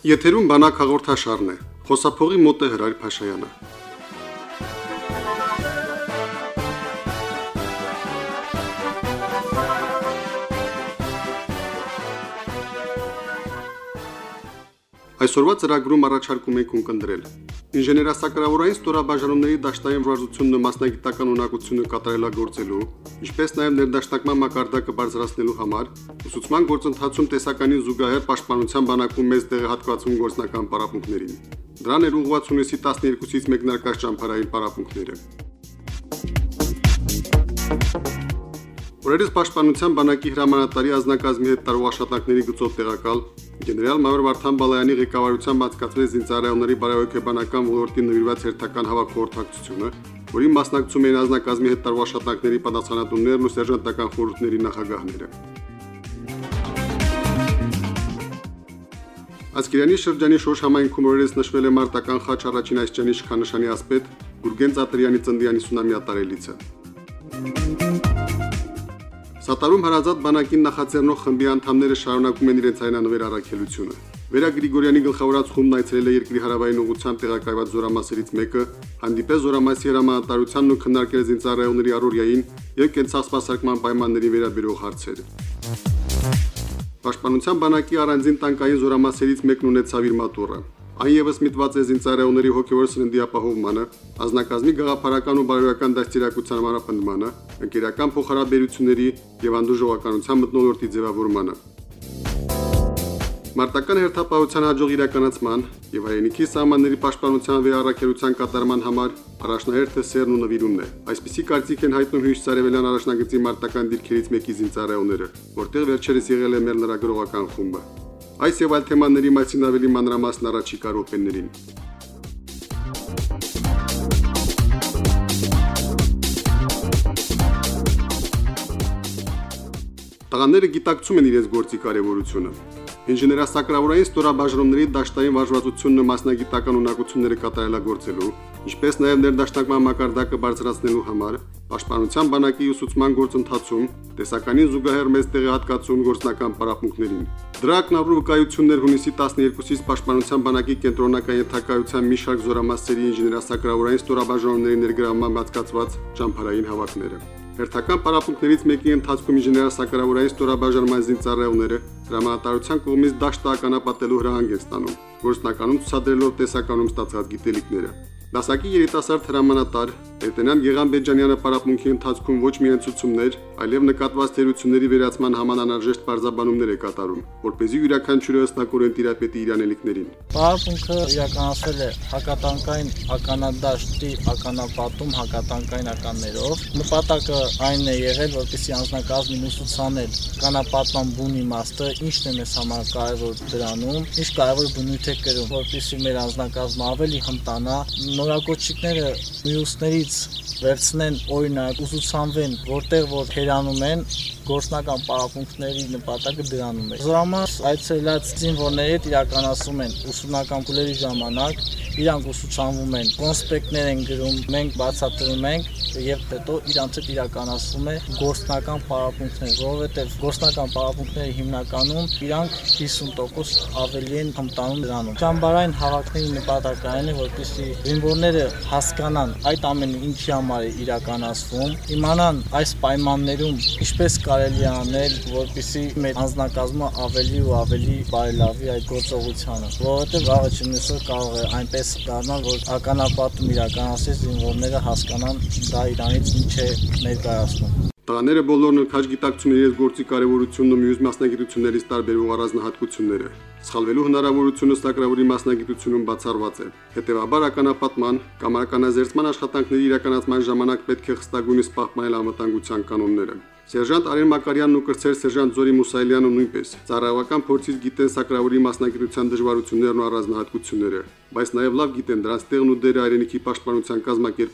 Եթերում բանակ հաղորդաշարն է։ Խոսափողի մոտ է Հրայր Փաշայանը։ Այսօրվա ծրագրում առաջարկում ենք ունկնդրել ինժեներասակրավորային ստորաբաժանումների դաշտային վարժությունն ու մասնագիտական ունակությունը կատարելագործելու, ինչպես նաև ներդաշնակման մակարդակը բարձրացնելու համար ուսուցման գործընթացում տեսականին զուգահեռ պաշտպանության բանակում մեծ տեղահատկացում գործնական պարապմունքներին։ Դրան էր ուղղված հունիսի 12-ից մեկնարկած ճամփարային պարապմունքները։ Օրերս պաշտպանության բանակի հրամանատարի ազնագազմի հետ տարող աշխատանքների գծով տեղակալ գեներալ-մայոր Վարդան Բալայանի ղեկավարությամբ անցկացվեց զինծառայողների բարեհոգեբանական ոլորտին նվիրված հերթական հավաք խորհրդակցությունը, որին մասնակցում էին ազնագազմի հետ տարող աշխատանքների պատասխանատուներն ու սերժանտական խորհուրդների նախագահները։ Ասկերանի շրջանի Շոշ համայնքում օրերս նշվել է մարտական խաչ առաջին այսճանի իշխաննշանի ասպետ Գուրգեն Ծատրյանի ծննդյան 50-ամյա տարելիցը։ Սատարում հարազատ բանակին նախաձեռնող խմբի անդամները շարունակում են իրենց այնանվեր առաքելությունը։ Վերա Գրիգորյանի գլխավորած խումբն այցելել է երկրի հարավային ուղղությամբ տեղակայված զորամասերից մեկը, հանդիպել զորամասի հրամանատարությանն ու քննարկել զինծառայողների առօրյային եւ կենցաղ-սպասարկման պայմանների վերաբերող հարցեր։ Պաշտպանության բանակի առանձին տանկային զորամասերից մեկն ունեցավ իր մատուռը։ Այն եւս միտված է զինծառայողների հոգեվոր սննդի ապահովմանը, ազնագազմի գաղափարական ու բարոյական դաստիարակության համապնդմանը, ընկերական փոխհարաբերությունների եւ անդուժողականության մթնոլորտի ձևավորմանը։ Մարտական հերթապահության հաջող իրականացման եւ հայրենիքի սահմանների պաշտպանության վերառաքելության կատարման համար առաջնահերթը սերն ու նվիրումն է։ Այսպիսի կարծիք են հայտնում Հյուսիսարևելյան առաջնագծի մարտական դիրքերից մեկի զինծառայողները, որտեղ վերջերս եղել է մեր լրագրողական խումբը։ Այս եւ այլ թեմաների մասին ավելի մանրամասն առաջիկա րոպեներին։ Տղաները գիտակցում են իրենց գործի կարևորությունը։ Ինժեներասակրավորային ստորաբաժանումների դաշտային վարժվածությունն ու մասնագիտական ունակությունները կատարելագործելու, ինչպես նաև ներդաշնակման մակարդակը բարձրացնելու համար պաշտպանության բանակի ուսուցման գործընթացում տեսականին զուգահեռ մեծ տեղահատկացում գործնական պարապմունքներին։ Դրա ակնառու վկայություններ հունիսի 12-ից պաշտպանության բանակի կենտրոնական ենթակայության մի շարք զորամասերի ինժեներասակրավորային ստորաբաժանումների ներգրավման բացկացված ճամփարային հավաքները։ Հերթական պարապմունքներից մեկի ընթացքում ինժեներասակրավորային ստորաբաժանման զինծառայողները հրամանատարության կողմից դաշտը ականապատելու հրահանգ են ստանում, գործնականում ցուցադրելով տեսականում ստացած գիտելիքները։ Դասակի երիտասարդ հրամանատար լեյտենանտ Գեգամ Բեջանյանը պարապմունքի ընթացքում ոչ միայն ցուցումներ, այլև նկատված թերությունների վերացման համանանարժեշտ բարձաբանումներ է կատարում, որպեսզի յուրաքանչյուրը ըստակորեն տիրապետի իր անելիքներին։ Պարապմունքը իրականացվել է հակատանկային ականադաշտի ականապատում հակատանկային ականներով։ Նպատակը այն է եղել, որպեսզի անձնակազմին ուսուցանել ականապատման բուն իմաստը, ինչն է մեզ համար կարևոր դրանում, ինչ կարևոր բնույթ է կրում, որպեսզի մեր անձնակազմը ավելի հմտանա, նորակոչիկները մյուսներից վերցնեն օրինակ ուսուցանվեն, որտեղ որ հերանում են գործնական պարապմունքների նպատակը դրանում է։ Զորամաս այցելած զինվորների հետ իրականացում են ուսումնական փուլերի ժամանակ, իրանք ուսուցանվում են, կոնսպեկտներ են գրում, մենք բացատրում ենք եւ հետո իրանց հետ իրականացվում է գործնական պարապմունքներ, որովհետեւ գործնական պարապմունքների հիմնականում իրանք 50% ավելի են հմտանում դրանում։ Ճամբարային հավաքների նպատակը այն է, որպեսզի զինվորները հասկանան այդ ամենը ինչի համար է իրականացվում, իմանան այս պայմաններում ինչպես կարելի է անել, որպեսզի մեր անձնակազմը ավելի ու ավելի բարելավի այդ գործողությանը, որովհետև վաղը չմյուսօր կարող է այնպես դառնալ, որ ականապատում իրականացրած զինվորները հասկանան դա իրանից ինչ է ներկայացնում։ Տղաները բոլորն էլ քաջ գիտակցում են իրենց գործի կարևորությունն ու մյուս մասնագիտություններից տարբերող առանձնահատկությունները։ Սխալվելու հնարավորությունը սակրավորի մասնագիտությունում բացառված է։ Հետևաբար ականապատման կամ ականազերծման աշխատանքների իրականացման ժամանակ պետք է խստագույնս պահպանել անվտանգության կանոնները։ Սերժանտ Արեն Մակարյանն ու կրտսեր սերժանտ Զորի Մուսայելյանը նույնպես ծառայողական փորձից գիտեն սակրավորի մասնագիտության դժվարություններն ու առանձնահատկությունները, բայց նաև լավ գիտեն դրանց տեղն ու դերը հայրենիքի պաշտպանության կազմակերպման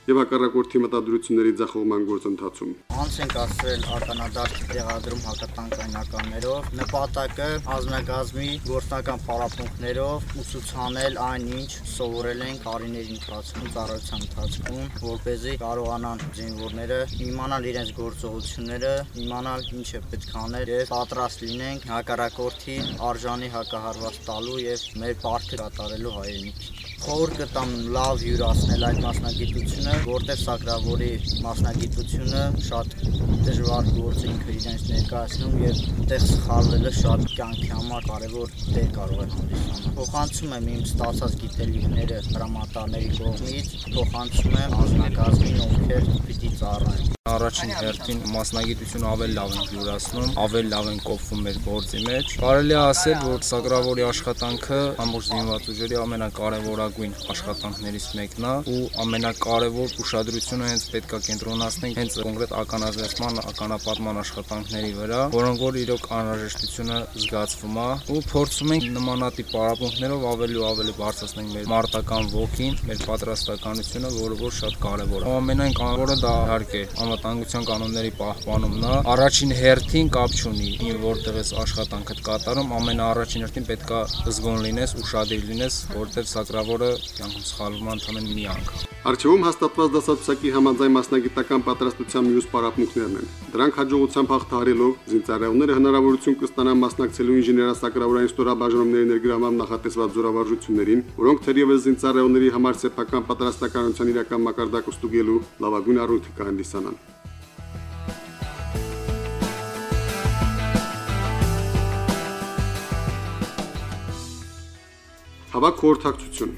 եւ հակառակորդի մտադրությունների ձախողման գործընթացում։ Անց ենք ասել ականադաշտի տեղադրում հակատանկայնականներով, նպատակը ազնագազմի գործնական պարապմունքներով ուսուցանել այն, ինչ սովորել ենք տարիների ընթացքում, ծառայության ընթացքում, որպեսզի կարողանան զինվորները իմանալ իրենց գործողությունները, իմանալ ինչ է պետք անել եւ պատրաստ լինենք հակառակորդի արժանի հակահարված տալու եւ մեր պարտքը կատարելու հայրենիքին։ Խորհուրդ կտամ լավ յուրացնել այդ մասնագիտությունը, որտեղ սակրավորի մասնագիտությունը շատ դժվար գործ է ինքը իրենց ներկայացնում եւ այդտեղ սխալվելը շատ կյանքի համար կարեւոր դեր կարող է հանդիսանալ։ Փոխանցում եմ իմ ստացած գիտելիքները հրամանատարների կողմից, փոխանցում եմ ազնագազմին, ովքեր պիտի ծառայեն։ Առաջին հերթին մասնագիտությունը ավելի լավ են յուրացնում, ավելի լավ են կոփվում մեր գործի մեջ։ Կարելի է ասել, որ սակրավորի աշխատանքը ամբողջ զինված ուժերի ամենակարևորագույն աշխատանքներից մեկն է ու ամենակարևոր ուշադրությունը հենց պետք է կենտրոնացնենք հենց կոնկրետ ականազերծման, ականապատման աշխատանքների վրա, որոնք որ իրոք անհրաժեշտությունը զգացվում է ու փորձում ենք նմանատիպ պարապմունքներով ավելի ու ավելի բարձրացնել մեր մարտական ոգին, մեր պատրաստականությունը, որը որ շատ կարևոր է։ Ամենայն կարևորը դա իհարկե անվտանգության կանոնների պահպանումն է։ Առաջին հերթին կապ չունի, որտեղ ես աշխատանքդ կատարում, ամենաառաջին հերթին պետքա զգոն լինես, ուշադիր լինես, որտեղ սակրավորը կյանքում սխալվում ընդհանրեն մի անգամ։ Արխիվում հաստատված դասատուսակի համաձայն մասնագիտական պատրաստության մյուս պարապմունքներն են։ Դրանք հաջողությամբ հաղթահարելով զինծառայողները հնարավորություն կստանան մասնակցելու ինժեներասակրավորային ստորաբաժանումների ներգրավման նախատեսված զորավարժություններին, որոնք թերևս զինծառայողների համար սեփական պատրաստականության իրական մակարդակը ստուգելու լավագույն առիթ կհանդիսանան։ Հավաք խորհրդակցություն։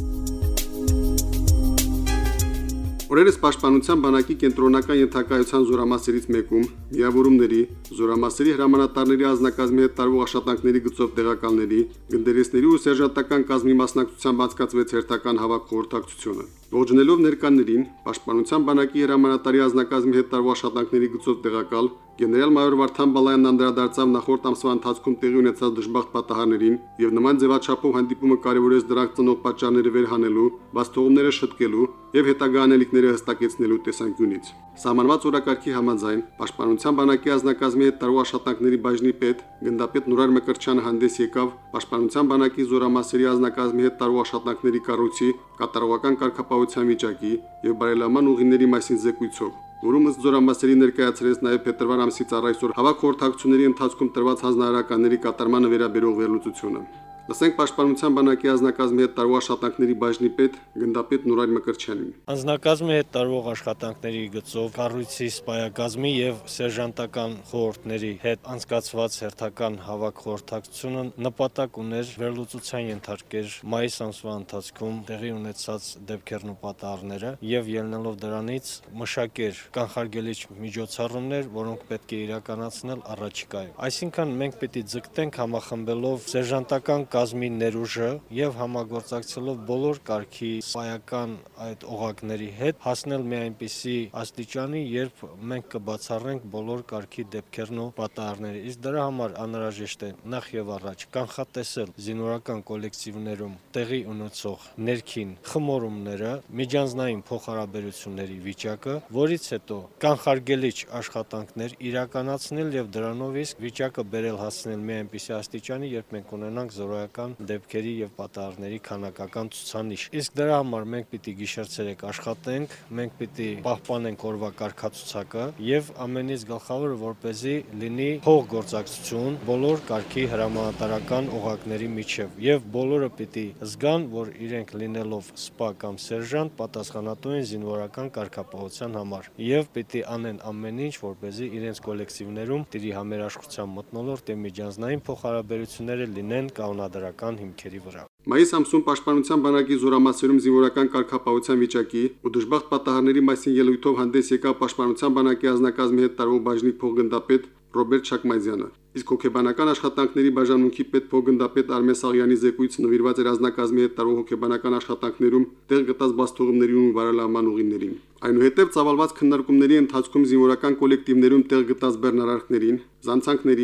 Օրերս Պաշտպանության բանակի կենտրոնական ենթակայության զորամասերից մեկում միավորումների, զորամասերի հրամանատարների ազնագազմի հետ տարվող աշխատանքների գծով տեղակալների, գնդերեսների ու սերժանտական կազմի մասնակցությամբ անցկացվեց հերթական հավաք խորհրդակցությունը։ Ողջունելով ներկաներին, Պաշտպանության բանակի հրամանատարի ազնագազմի հետ տարվող աշխատանքների գծով տեղակալ գեներալ-մայոր Վարդան Բալայանն անդրադարձավ նախորդ ամսվա ընթացքում տեղի ունեցած դժբախտ պատահարներին եւ նման ձևաչափով հանդիպումը կարևորեց դրանք ծնող պատճառները վերհանելու, բացթողումները շտկելու եւ հետագա անելիքները հստակեցնելու տեսանկյունից։ Սահմանված օրակարգի համաձայն Պաշտպանության բանակի ազնագազմի հետ տարվող աշխատանքների բաժնի պետ գնդապետ Նուրար Մկրտչյանը հանդես եկավ Պաշտպանության բանակի զորամասերի ազնագազմի հետ տարվող աշխատանքների կառույցի կատարողական կարգապահության վիճակի եւ բարելավման ուղիների մասին զեկույցով, որում ըստ զորամասերի ներկայացրեց նաև փետրվար ամսից առ այսօր հավաք խորհրդակցությունների ընթացքում տրված հանձնարարականների կատարմանը վերաբերող վերլուծությունը։ Լսենք Պաշտպանության բանակի ազնագազմի հետ տարվող աշխատանքների բաժնի պետ գնդապետ Նուրար Մկրտչյանին։ Անձնակազմի հետ տարվող աշխատանքների գծով կառույցի սպայակազմի եւ սերժանտական խորհուրդների հետ անցկացված հերթական հավաք խորհրդակցությունը նպատակ ուներ վերլուծության ենթարկել մայիս ամսվա ընթացքում տեղի ունեցած դեպքերն ու պատահարները եւ ելնելով դրանից մշակել կանխարգելիչ միջոցառումներ, որոնք պետք է իրականացնել առաջիկայում։ Այսինքն մենք պետք է ձգտենք համախմբելով սերժանտական կազմի ներուժը եւ համագործակցելով բոլոր կարգի սպայական այդ օղակների հետ հասնել մի այնպիսի աստիճանի, երբ մենք կբացառենք բոլոր կարգի դեպքերն ու պատահարները։ Իսկ դրա համար անհրաժեշտ է նախ եւ առաջ կանխատեսել զինվորական կոլեկտիվներում տեղի ունեցող ներքին խմորումները, միջանձնային փոխհարաբերությունների վիճակը, որից հետո կանխարգելիչ աշխատանքներ իրականացնել եւ դրանով իսկ վիճակը բերել հասնել մի այնպիսի աստիճանի, երբ մենք ունենանք զորոյական դեպքերի եւ պատահարների քանակական ցուցանիշ։ Իսկ դրա համար մենք պիտի գիշեր-ցերեկ աշխատենք, մենք պիտի պահպանենք օրվա կարգացուցակը եւ ամենից գլխավորը որպեսզի լինի փոխգործակցություն բոլոր կարգի հրամանատարական օղակների միջև եւ բոլորը պիտի զգան, որ իրենք լինելով սպա կամ սերժանտ պատասխանատու են զինվորական կարգապահության համար եւ պիտի անեն ամեն ինչ, որպեսզի իրենց կոլեկտիվներում տիրի համերաշխության մթնոլորտ եւ միջանձնային փոխհարաբերությունները լինեն կանոնադրական հիմքերի վրա։ Մայիս ամսում Պաշտպանության բանակի զորամասերում զինվորական կարգապահության վիճակի ու դժբախտ պատահարների մասին ելույթով հանդես եկավ Պաշտպանության բանակի ազնագազմի հետ տարվող բաժնի փոխգնդապետ Ռոբերտ Շակմազյանը։ Իսկ հոգեբանական աշխատանքների բաժանմունքի պետ փոխգնդապետ Արմեն Սաղյանի զեկույցը նվիրված էր ազնագազմի հետ տարվող հոգեբանական աշխատանքներում տեղ գտած բացթողումներին ու բարելավման ուղիներին։ Այնուհետև ծավալված քննարկումների ընթացքում զինվորական կոլեկտիվներում տեղ գտած բեռնարարքներին, զանցանքներին,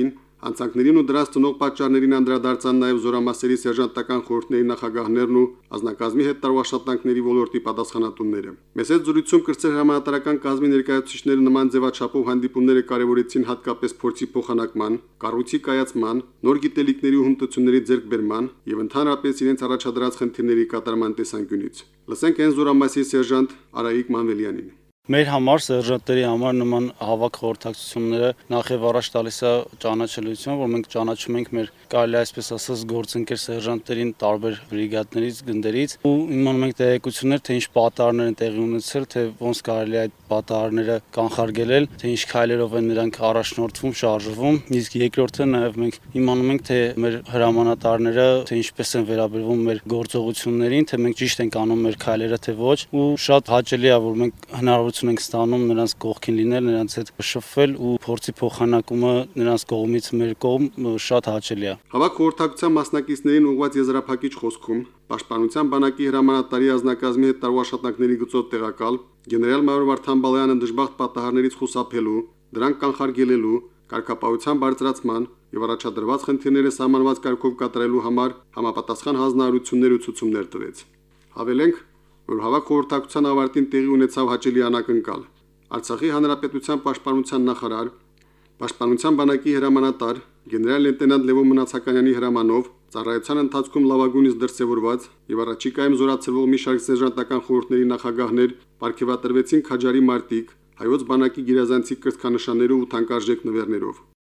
Անցանքներին ու դրանց ծնող պատճառներին անդրադարձան նաև զորամասերի սերժանտական խորհուրդների նախագահներն ու ազնագազմի հետ տարվա աշխատանքների ոլորտի պատասխանատուները։ Մեծ զրույցում կրծեր հրամանատարական կազմի ներկայացուցիչները նման ձևաչափով հանդիպումները կարևորեցին հատկապես փորձի փոխանակման, կառույցի կայացման, նոր գիտելիքների ու հմտությունների ձեռքբերման եւ ընդհանրապես իրենց առաջադրած խնդիրների կատարման տեսանկյունից։ Լսենք հենց զորամասի սերժանտ Արայիկ Մանվելյանին։ Մեր համար սերժանտների համար նման հավաք խորհրդակցությունները նախ եւ առաջ տալիս է ճանաչելիություն, որ մենք ճանաչում ենք մեր կարելի այսպես ասած գործընկեր սերժանտերին տարբեր բրիգադներից, գնդերից ու իմանում ենք տեղեկություններ, թե ինչ պատահարներ են տեղի ունեցել, թե ոնց կարելի է այդ պատահարները կանխարգելել, թե ինչ քայլերով են նրանք առաջնորդվում, շարժվում, իսկ երկրորդը նաեւ մենք իմանում ենք, թե մեր հրամանատարները թե ինչպես են վերաբերվում մեր գործողություններին, թե մենք ճիշտ ենք անում մեր քայլերը, թե ոչ, ու շատ հաճելի է, որ մենք հնարավորություն ենք ստանում նրանց կողքին լինել, նրանց հետ շփվել ու փորձի փոխանակումը նրանց կողմից մեր կողմ շատ հաճելի է։ Հավաք խորհրդակցության մասնակիցներին ուղղված եզրափակիչ խոսքում Պաշտպանության բանակի հրամանատարի ազնագազմի հետ տարվա աշխատանքների գծով տեղակալ գեներալ-մայոր Վարդան Բալայանը դժբախտ պատահարներից խուսափելու, դրանք կանխարգելելու, կարգապահության բարձրացման եւ առաջադրված խնդիրները սահմանված կարգով կատարելու համար համապատասխան հանձնարարություններ ու ցուցումներ տվեց։ Հավելենք, որ հավաք խորհրդակցության ավարտին տեղի ունեցավ հաճելի անակնկալ։ Արցախի հանրապետության պաշտպանության նախարար, պաշտպանության բանակի հրամանատար գեներալ-լեյտենանտ Լևոն Մնացականյանի հրամանով ծառայության ընթացքում լավագույնս դրսևորված եւ առաջիկայում զորացրվող մի շարք սերժանտական խորհուրդների նախագահներ պարգևատրվեցին Քաջարի մարտիկ, հայոց բանակի գերազանցիկ կրծքանշաններով ու թանկարժեք նվերներով։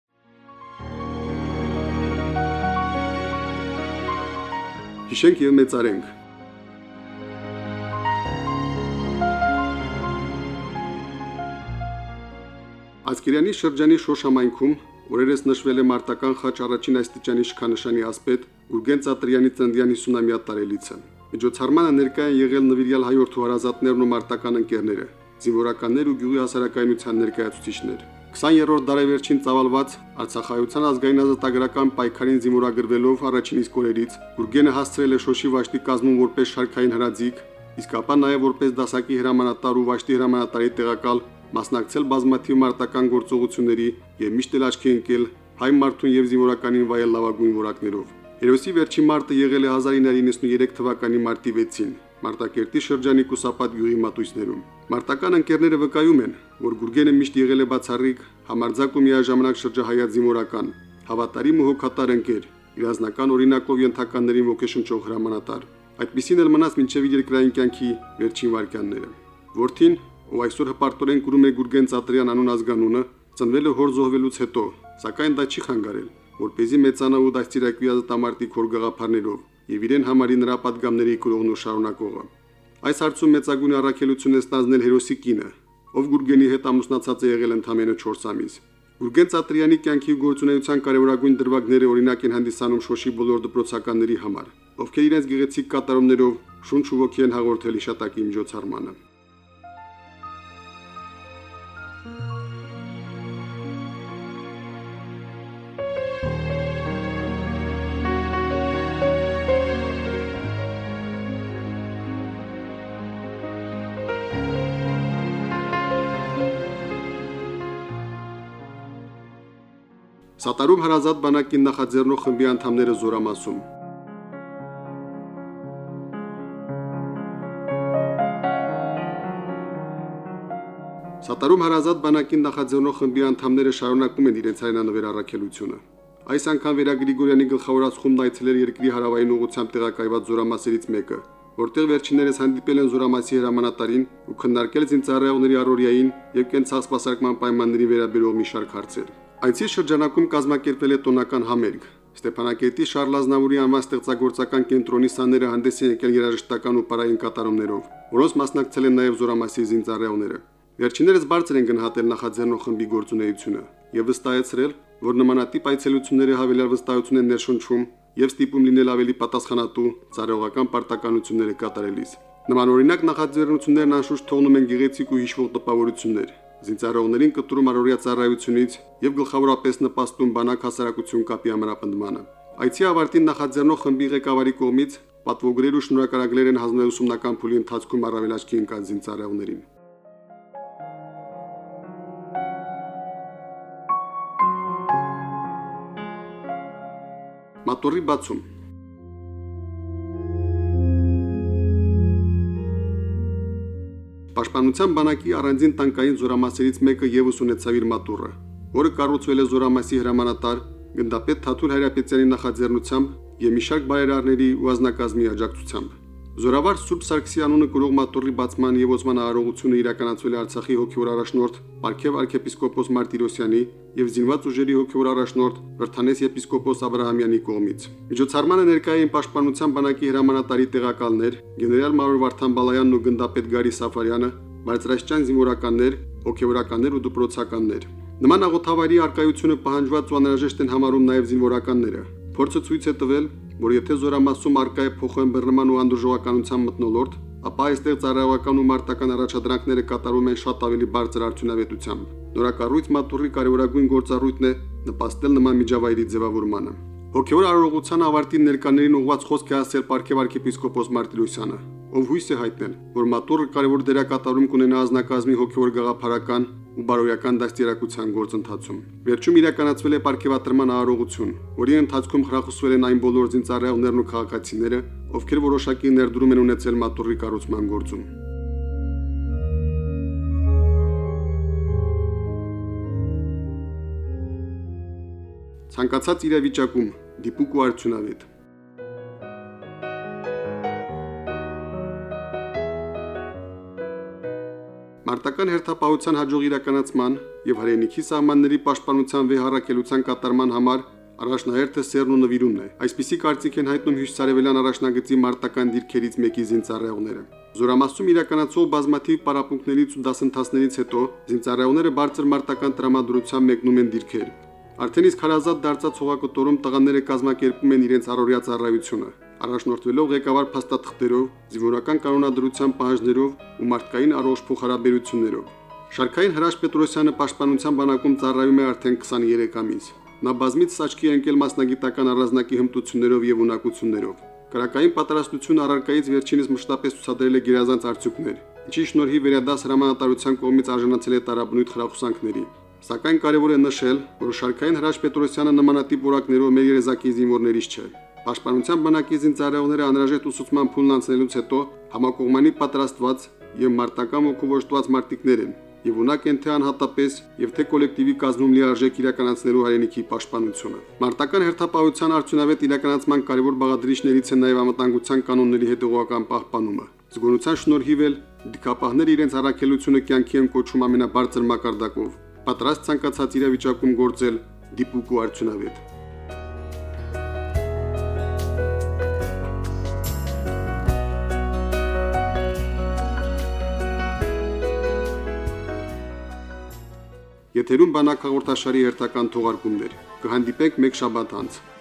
Հիշենք եւ մեծարենք։ Ասկերյանի շրջանի Շոշ համայնքում օրերս նշվել է մարտական խաչ առաջին աստիճանի իշխանշանի ասպետ Գուրգեն Ծատրյանի ծննդյան 50-ամյա տարելիցը։ Միջոցառմանը ներկայ են եղել նվիրյալ հայրդ ու հարազատներն ու մարտական ընկերները, զինվորականներ ու գյուղի հասարակայնության ներկայացուցիչներ։ 20-րդ դարավերջին ծավալված Արցախայության ազգային ազատագրական պայքարին զինվորագրվելով առաջին իսկ օրերից Գուրգենը հասցրել է Շոշի Վաշտի կազմում որպես շարքային հրաձիգ, իսկ ապա նաև որպես դասակի հրամանատար ու Վաշտի հրամանատարի տեղակալ մասնակցել բազմաթիվ մարտական գործողությունների եւ միշտ էլ աչքի ընկել հայ մարդուն եւ զինվորականին վայել լավագույն որակներով։ Հերոսի վերջին մարտը եղել է 1993 թվականի մարտի 6-ին Մարտակերտի շրջանի Կուսապատ գյուղի մատույցներում։ Մարտական ընկերները վկայում են, որ Գուրգենը միշտ եղել է բացառիկ, համարձակ ու միաժամանակ շրջահայաց զինվորական, հավատարիմ ու հոգատար ընկեր, իր անձնական օրինակով ենթականերին ոգեշնչող հրամանատար։ Այդպիսին էլ մնաց մինչև իր երկրային կյանքի վերջին վայրկյանները։ Որդին, ով այսօր հպարտորեն կրում է Գուրգեն Ծատրյան անուն ազգանունը, ծնվել է հոր զոհվելուց հետո, սակայն դա չի խանգարել, որպեսզի մեծանա ու դաստիարակվի ազատամարտիկ հոր գաղափարներով եւ իրեն համարի նրա падգամների կրողն ու շարունակողը։ Այս հարցում մեծագույն առաքելություն է ստանձնել հերոսի կինը, ով Գուրգենի հետ ամուսնացած է եղել ընդամենը 4 ամիս։ Գուրգեն Ծատրյանի կյանքի ու գործունեության կարևորագույն դրվագները օրինակ են հանդիսանում Շոշի բոլոր դպրոցականների համար, ովքեր իրենց գեղեցիկ կատարումներով շունչ ու ոգի են հաղորդել հիշատակի միջոցառմանը։ Սատարում հարազատ բանակին նախաձեռնող խմբի անդամները զորամասում։ Սատարում հարազատ բանակին նախաձեռնող խմբի անդամները շարունակում են իրենց հայրենանվեր առաքելությունը։ Այս անգամ Վերա Գրիգորյանի գլխավորած խումբն այցելել երկրի հարավային ուղղությամբ տեղակայված զորամասերից մեկը, որտեղ վերջիններս հանդիպել են զորամասի հրամանատարին ու քննարկել զինծառայողների առօրյային եւ կենցաղ սպասարկման պայմանների վերաբերող մի շարք հարցեր։ Այցի շրջանակում կազմակերպվել է տոնական համերգ։ Ստեփանակերտի Շարլ Ազնավուրի անվան ստեղծագործական կենտրոնի սաները հանդես են եկել երաժշտական ու պարային կատարումներով, որոնց մասնակցել են նաև զորամասի զինծառայողները։ Վերջիններս բարձր են գնահատել նախաձեռնող խմբի գործունեությունը եւ վստահեցրել, որ նմանատիպ այցելությունները հավելյալ վստահություն են ներշնչում եւ ստիպում լինել ավելի պատասխանատու ծառայողական պարտականությունները կատարելիս։ Նմանօրինակ նախաձեռնություններն անշուշտ թողնում են գեղեցիկ ու հիշվող տպավորություններ, զինծառայողներին կտրում առօրյա ծառայությունից եւ գլխավորապես նպաստում բանակ հասարակություն կապի ամրապնդմանը։ Այցի ավարտին նախաձեռնող խմբի ղեկավարի կողմից պատվոգրեր ու շնորհակալագրեր են հանձնել ուսումնական փուլի ընթացքում առավել աչքի ընկած զինծառայողներին։ Մատուռի բացում։ Պաշտպանության բանակի առանձին տանկային զորամասերից մեկը ևս ունեցավ իր մատուռը, որը կառուցվել է զորամասի հրամանատար գնդապետ Թաթուլ Հայրապետյանի նախաձեռնությամբ եւ մի շարք բարերարների ու ազնագազմի աջակցությամբ։ Զորավար Սուրբ Սարգսի անունը կրող մատուռի բացման եւ ոսման արարողությունը իրականացվել է Արցախի հոգեոր առաջնորդ Պարքև arczepiskopos Martirosyan-ի եւ զինված ուժերի հոգեոր առաջնորդ Վրթանես եպիսկոպոս Աբրահամյանի կողմից։ Միջոցառմանը ներկայ էին Պաշտպանության բանակի հրամանատարի տեղակալներ, գեներալ-մայոր Վարդան Բալայանն ու գնդապետ Գարի Սաֆարյանը, բարձրաստիճան զինվորականներ, հոգեորականներ ու դպրոցականներ։ Նման աղոթավայրի արկայությունը պահանջված ու անհրաժեշտ են համարում նաև զինվորականները։ Փորձը ցույց է տվել, որ եթե զորամասում արկա է փոխային բռնման ու անդուրժողականության մթնոլորտ, ապա այստեղ ծառայողական ու մարտական առաջադրանքները կատարվում են շատ ավելի բարձր արդյունավետությամբ։ Նորակառույց մատուռի կարևորագույն գործառույթն է նպաստել նման միջավայրի ձևավորմանը։ Հոգեոր արարողության ավարտին ներկաներին ուղղված խոսք է ասել Պարքև arczepiskopos Martirosyan-ը, ով հույս է հայտնել, որ մատուռը կարևոր դերակատարում կունենա ազնագազմի հոգեոր գաղափարական ու բարոյական դաստիարակության գործընթացում։ Վերջում իրականացվել է պարգևատրման արարողություն, որի ընթացքում խրախուսվել են այն բոլոր զինծառայողներն ու քաղաքացիները, ովքեր որոշակի ներդրում են ունեցել մատուռի կառուցման գործում։ Ցանկացած իրավիճակում դիպուկ ու արդյունավետ։ Մարտական հերթապահության հաջող իրականացման եւ հայրենիքի սահմանների պաշտպանության վեհառակելության կատարման համար առաջնահերթը սերն ու նվիրումն է։ Այսպիսի կարծիք են հայտնում Հյուսիսարևելյան առաջնագծի մարտական դիրքերից մեկի զինծառայողները։ Զորամասում իրականացող բազմաթիվ պարապմունքներից ու դասընթացներից հետո զինծառայողները բարձր մարտական տրամադրությամբ մեկնում են դիրքեր։ Արդեն իսկ հարազատ դարձած հողակտորում տղաները կազմակերպում են իրենց առօրյա ծառայությունը, առաջնորդվելով ղեկավար փաստաթղթերով, զինվորական կանոնադրության պահանջներով ու մարդկային առողջ փոխհարաբերություններով։ Շարքային Հրաշ Պետրոսյանը պաշտպանության բանակում ծառայում է արդեն 23 ամիս։ Նա բազմից աչքի է ընկել մասնագիտական առանձնակի հմտություններով եւ ունակություններով։ Կրակային պատրաստություն առարկայից վերջինս մշտապես ցուցադրել է գերազանց արդյունքներ, ինչի շնորհիվ վերադաս հրամանատարության կողմից արժանացել է տարաբնույթ խրախուսանքների։ Սակայն կարևոր է նշել, որ Շարքային Հրաշ Պետրոսյանը նմանատիպ որակներով մեր երեզակի զինվորներից չէ։ Պաշտպանության բանակի զինծառայողները անհրաժեշտ ուսուցման փուլն անցնելուց հետո համակողմանի պատրաստված եւ մարտական ոգևորված մարտիկներ են եւ ունակ են թե անհատապես եւ թե կոլեկտիվի կազմում լիարժեք իրականացնելու հայրենիքի պաշտպանությունը։ Մարտական հերթապահության արդյունավետ իրականացման կարևոր բաղադրիչներից է նաեւ անվտանգության կանոնների հետևողական պահպանումը։ Զգոնության շնորհիվ էլ դիքապահները իրենց առաքելությունը կյանքի են կոչում ամենաբարձր մակարդակով, պատրաստ ցանկացած իրավիճակում գործել դիպուկ ու արդյունավետ։ Եթերում բանակ հաղորդաշարի հերթական թողարկումներ։ Կհանդիպենք մեկ շաբաթ անց։